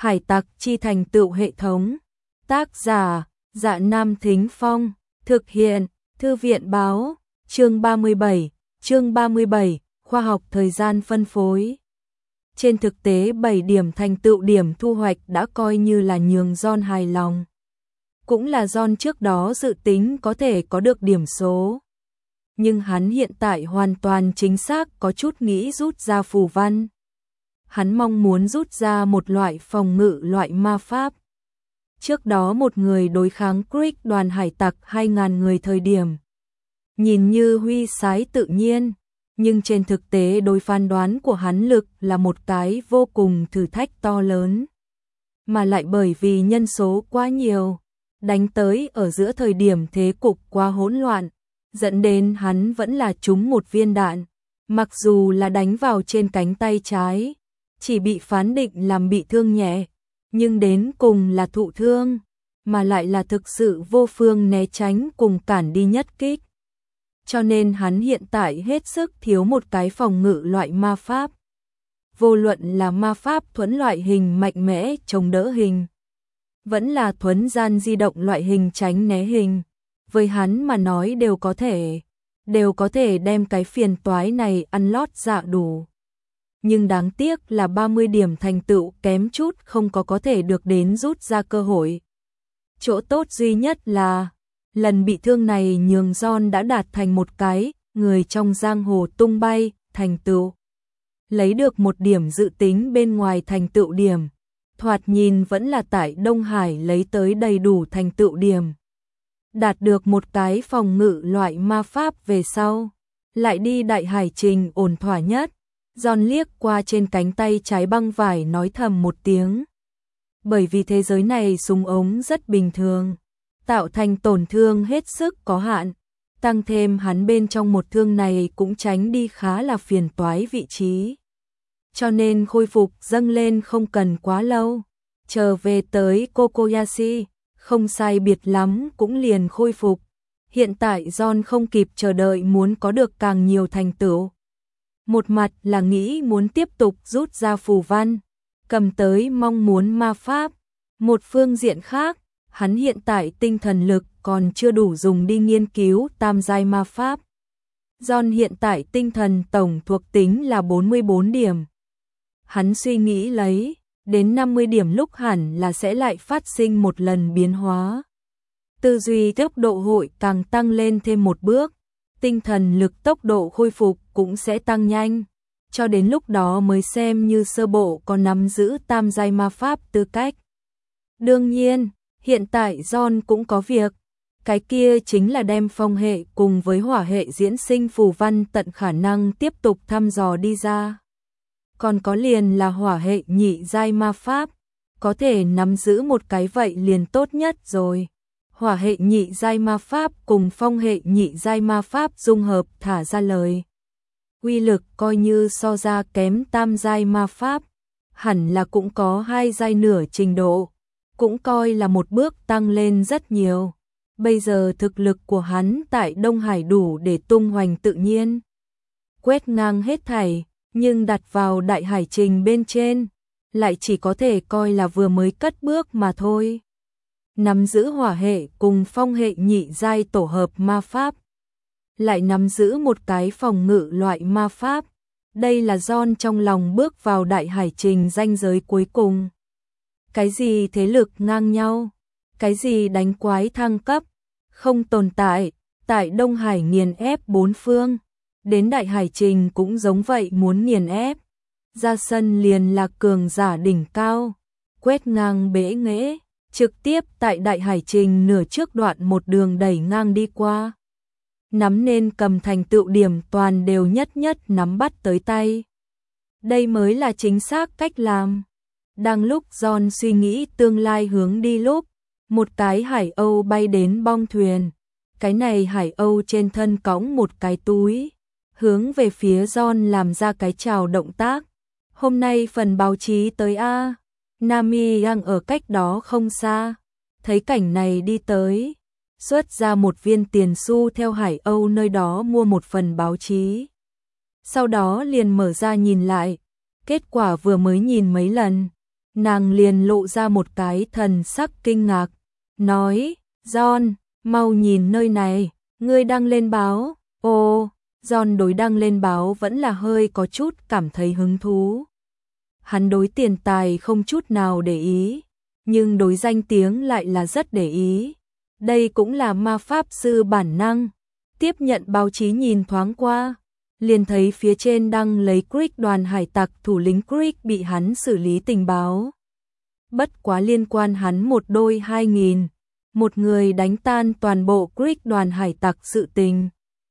Hải tặc chi thành tựu hệ thống. Tác giả: Dạ Nam Thính Phong. Thực hiện: Thư viện báo. Chương 37, khoa học thời gian phân phối. Trên thực tế 7 điểm thành tựu điểm thu hoạch đã coi như là nhường John hài lòng. Cũng là John trước đó dự tính có thể có được điểm số. Nhưng hắn hiện tại hoàn toàn chính xác có chút nghĩ rút ra phù văn. Hắn mong muốn rút ra một loại phòng ngự loại ma pháp. Trước đó một người đối kháng Krieg đoàn hải tặc 2.000 người thời điểm. Nhìn như huy sái tự nhiên, nhưng trên thực tế đối phán đoán của hắn lực là một cái vô cùng thử thách to lớn. Mà lại bởi vì nhân số quá nhiều, đánh tới ở giữa thời điểm thế cục quá hỗn loạn, dẫn đến hắn vẫn là trúng một viên đạn. Mặc dù là đánh vào trên cánh tay trái, chỉ bị phán định làm bị thương nhẹ, nhưng đến cùng là thụ thương, mà lại là thực sự vô phương né tránh cùng cản đi nhất kích. Cho nên hắn hiện tại hết sức thiếu một cái phòng ngự loại ma pháp. Vô luận là ma pháp thuẫn loại hình mạnh mẽ chống đỡ hình, vẫn là thuẫn gian di động loại hình tránh né hình, với hắn mà nói đều có thể đem cái phiền toái này ăn lót dạ đủ. Nhưng đáng tiếc là 30 điểm thành tựu kém chút không có thể được đến rút ra cơ hội. Chỗ tốt duy nhất là lần bị thương này nhường John đã đạt thành một cái người trong giang hồ tung bay thành tựu. Lấy được một điểm dự tính bên ngoài thành tựu điểm, thoạt nhìn vẫn là tại Đông Hải lấy tới đầy đủ thành tựu điểm. Đạt được một cái phòng ngự loại ma pháp về sau, lại đi đại hải trình ổn thỏa nhất. John liếc qua trên cánh tay trái băng vải nói thầm một tiếng. Bởi vì thế giới này súng ống rất bình thường, tạo thành tổn thương hết sức có hạn, tăng thêm hắn bên trong một thương này cũng tránh đi khá là phiền toái vị trí. Cho nên khôi phục dâng lên không cần quá lâu, chờ về tới Kokoyashi, không sai biệt lắm cũng liền khôi phục. Hiện tại John không kịp chờ đợi muốn có được càng nhiều thành tựu. Một mặt là nghĩ muốn tiếp tục rút ra phù văn, cầm tới mong muốn ma pháp. Một phương diện khác, hắn hiện tại tinh thần lực còn chưa đủ dùng đi nghiên cứu tam giai ma pháp. John hiện tại tinh thần tổng thuộc tính là 44 điểm. Hắn suy nghĩ lấy, đến 50 điểm lúc hẳn là sẽ lại phát sinh một lần biến hóa. Tư duy tốc độ hội càng tăng lên thêm một bước, tinh thần lực tốc độ khôi phục cũng sẽ tăng nhanh, cho đến lúc đó mới xem như sơ bộ có nắm giữ tam giai ma pháp tư cách. Đương nhiên, hiện tại John cũng có việc, cái kia chính là đem phong hệ cùng với hỏa hệ diễn sinh phù văn tận khả năng tiếp tục thăm dò đi ra. Còn có liền là hỏa hệ nhị giai ma pháp, có thể nắm giữ một cái vậy liền tốt nhất rồi. Hỏa hệ nhị giai ma pháp cùng phong hệ nhị giai ma pháp dung hợp thả ra lời. Uy lực coi như so ra kém tam giai ma pháp, hẳn là cũng có 2 giai nửa trình độ, cũng coi là một bước tăng lên rất nhiều. Bây giờ thực lực của hắn tại Đông Hải đủ để tung hoành tự nhiên, quét ngang hết thảy, nhưng đặt vào đại hải trình bên trên, lại chỉ có thể coi là vừa mới cất bước mà thôi. Nắm giữ hỏa hệ cùng phong hệ nhị giai tổ hợp ma pháp, lại nắm giữ một cái phòng ngự loại ma pháp. Đây là John trong lòng bước vào đại hải trình ranh giới cuối cùng. Cái gì thế lực ngang nhau, cái gì đánh quái thăng cấp, không tồn tại. Tại Đông Hải nghiền ép bốn phương, đến đại hải trình cũng giống vậy, muốn nghiền ép. Ra sân liền là cường giả đỉnh cao, quét ngang bể nghễ, trực tiếp tại đại hải trình nửa trước đoạn một đường đẩy ngang đi qua. Nắm nên cầm thành tựu điểm toàn đều nhất nắm bắt tới tay. Đây mới là chính xác cách làm. Đang lúc John suy nghĩ tương lai hướng đi lúc, một cái hải âu bay đến bong thuyền. Cái này hải âu trên thân cõng một cái túi, hướng về phía John làm ra cái chào động tác. Hôm nay phần báo chí tới a. Nami đang ở cách đó không xa, thấy cảnh này đi tới, xuất ra một viên tiền xu theo hải âu nơi đó mua một phần báo chí. Sau đó liền mở ra nhìn lại, kết quả vừa mới nhìn mấy lần, nàng liền lộ ra một cái thần sắc kinh ngạc, nói, John, mau nhìn nơi này, ngươi đăng lên báo. Ồ, John đối đăng lên báo vẫn là hơi có chút cảm thấy hứng thú. Hắn đối tiền tài không chút nào để ý, nhưng đối danh tiếng lại là rất để ý. Đây cũng là ma pháp sư bản năng. Tiếp nhận báo chí nhìn thoáng qua, liền thấy phía trên đăng lấy Creek đoàn hải tặc thủ lĩnh Creek bị hắn xử lý tình báo. Bất quá liên quan hắn một đôi 2000, một người đánh tan toàn bộ Creek đoàn hải tặc sự tình.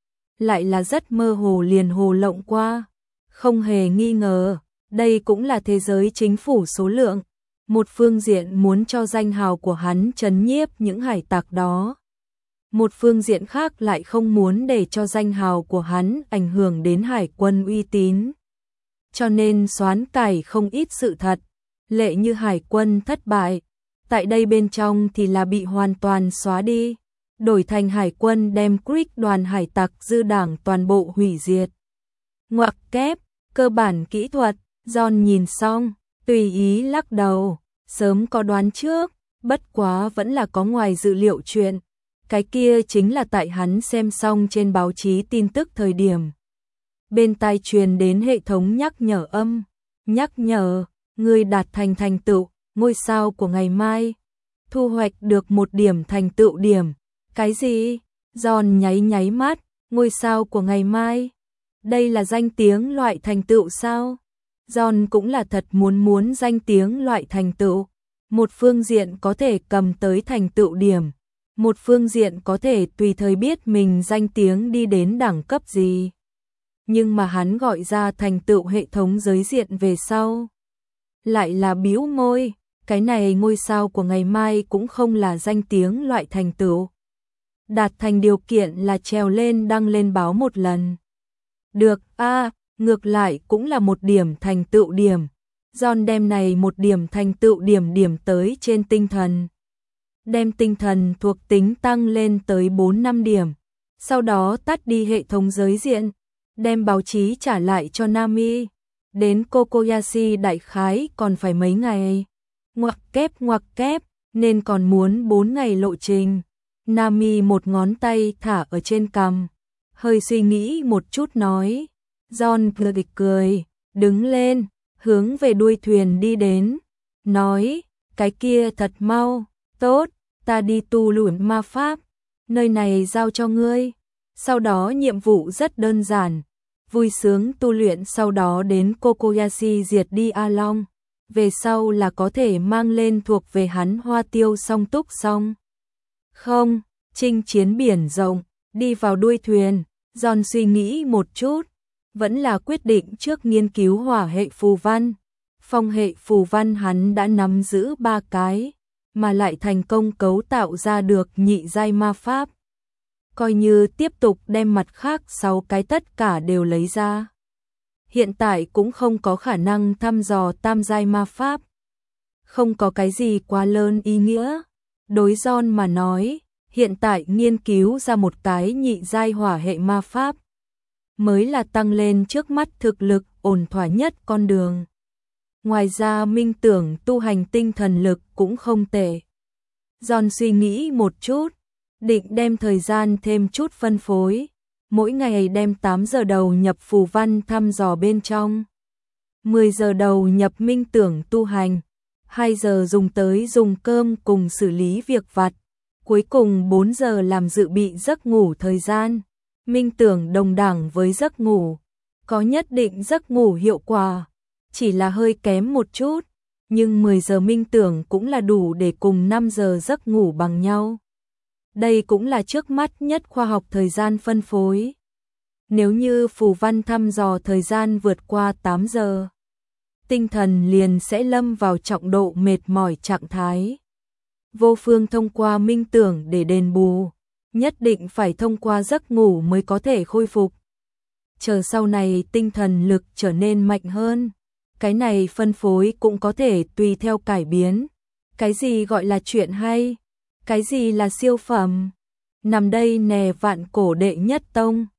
Lại là rất mơ hồ liền hồ lộng qua, không hề nghi ngờ, đây cũng là thế giới chính phủ số lượng. Một phương diện muốn cho danh hào của hắn trấn nhiếp những hải tặc đó. Một phương diện khác lại không muốn để cho danh hào của hắn ảnh hưởng đến hải quân uy tín. Cho nên xoán cải không ít sự thật, lệ như hải quân thất bại. Tại đây bên trong thì là bị hoàn toàn xóa đi, đổi thành hải quân đem Creek đoàn hải tặc dư đảng toàn bộ hủy diệt. Ngoặc kép, cơ bản kỹ thuật, John nhìn xong, tùy ý lắc đầu, sớm có đoán trước, bất quá vẫn là có ngoài dự liệu chuyện. Cái kia chính là tại hắn xem xong trên báo chí tin tức thời điểm. Bên tai truyền đến hệ thống nhắc nhở âm, nhắc nhở, người đạt thành tựu, ngôi sao của ngày mai. Thu hoạch được 1 điểm thành tựu điểm. Cái gì? John nháy mắt, ngôi sao của ngày mai. Đây là danh tiếng loại thành tựu sao? John cũng là thật muốn danh tiếng loại thành tựu. Một phương diện có thể cầm tới thành tựu điểm. Một phương diện có thể tùy thời biết mình danh tiếng đi đến đẳng cấp gì. Nhưng mà hắn gọi ra thành tựu hệ thống giới diện về sau. Lại là bĩu môi, cái này ngôi sao của ngày mai cũng không là danh tiếng loại thành tựu. Đạt thành điều kiện là trèo lên đăng lên báo 1 lần. Được, ngược lại cũng là 1 điểm thành tựu điểm. John đem này 1 điểm thành tựu điểm tới trên tinh thần. Đem tinh thần thuộc tính tăng lên tới 4-5 điểm. Sau đó tắt đi hệ thống giới diện, đem báo chí trả lại cho Nami. Đến Kokoyashi đại khái còn phải mấy ngày. Ngoặc kép, nên còn muốn 4 ngày lộ trình. Nami một ngón tay thả ở trên cằm, hơi suy nghĩ một chút nói. John cười, đứng lên, hướng về đuôi thuyền đi đến. Nói, cái kia thật mau, tốt, ta đi tu luyện ma pháp. Nơi này giao cho ngươi. Sau đó nhiệm vụ rất đơn giản. Vui sướng tu luyện sau đó đến Kokoyashi diệt đi A Long. Về sau là có thể mang lên thuộc về hắn hoa tiêu song túc xong. Không, chinh chiến biển rộng, đi vào đuôi thuyền. John suy nghĩ một chút, vẫn là quyết định trước nghiên cứu hỏa hệ phù văn. Phong hệ phù văn hắn đã nắm giữ 3 cái, mà lại thành công cấu tạo ra được nhị giai ma pháp. Coi như tiếp tục đem mặt khác 6 cái tất cả đều lấy ra. Hiện tại cũng không có khả năng thăm dò tam giai ma pháp. Không có cái gì quá lớn ý nghĩa. Đối John mà nói, hiện tại nghiên cứu ra một cái nhị giai hỏa hệ ma pháp mới là tăng lên trước mắt thực lực ổn thỏa nhất con đường. Ngoài ra minh tưởng tu hành tinh thần lực cũng không tệ. John suy nghĩ một chút, định đem thời gian thêm chút phân phối, mỗi ngày đem 8 giờ đầu nhập phù văn thăm dò bên trong, 10 giờ đầu nhập minh tưởng tu hành, 2 giờ dùng tới dùng cơm cùng xử lý việc vặt, cuối cùng 4 giờ làm dự bị giấc ngủ thời gian. Minh tưởng đồng đẳng với giấc ngủ, có nhất định giấc ngủ hiệu quả, chỉ là hơi kém một chút, nhưng 10 giờ minh tưởng cũng là đủ để cùng 5 giờ giấc ngủ bằng nhau. Đây cũng là trước mắt nhất khoa học thời gian phân phối. Nếu như phù văn thăm dò thời gian vượt qua 8 giờ, tinh thần liền sẽ lâm vào trọng độ mệt mỏi trạng thái. Vô phương thông qua minh tưởng để đền bù, nhất định phải thông qua giấc ngủ mới có thể khôi phục. Chờ sau này tinh thần lực trở nên mạnh hơn, cái này phân phối cũng có thể tùy theo cải biến. Cái gì gọi là chuyện hay? Cái gì là siêu phẩm? Nằm đây nè vạn cổ đệ nhất tông.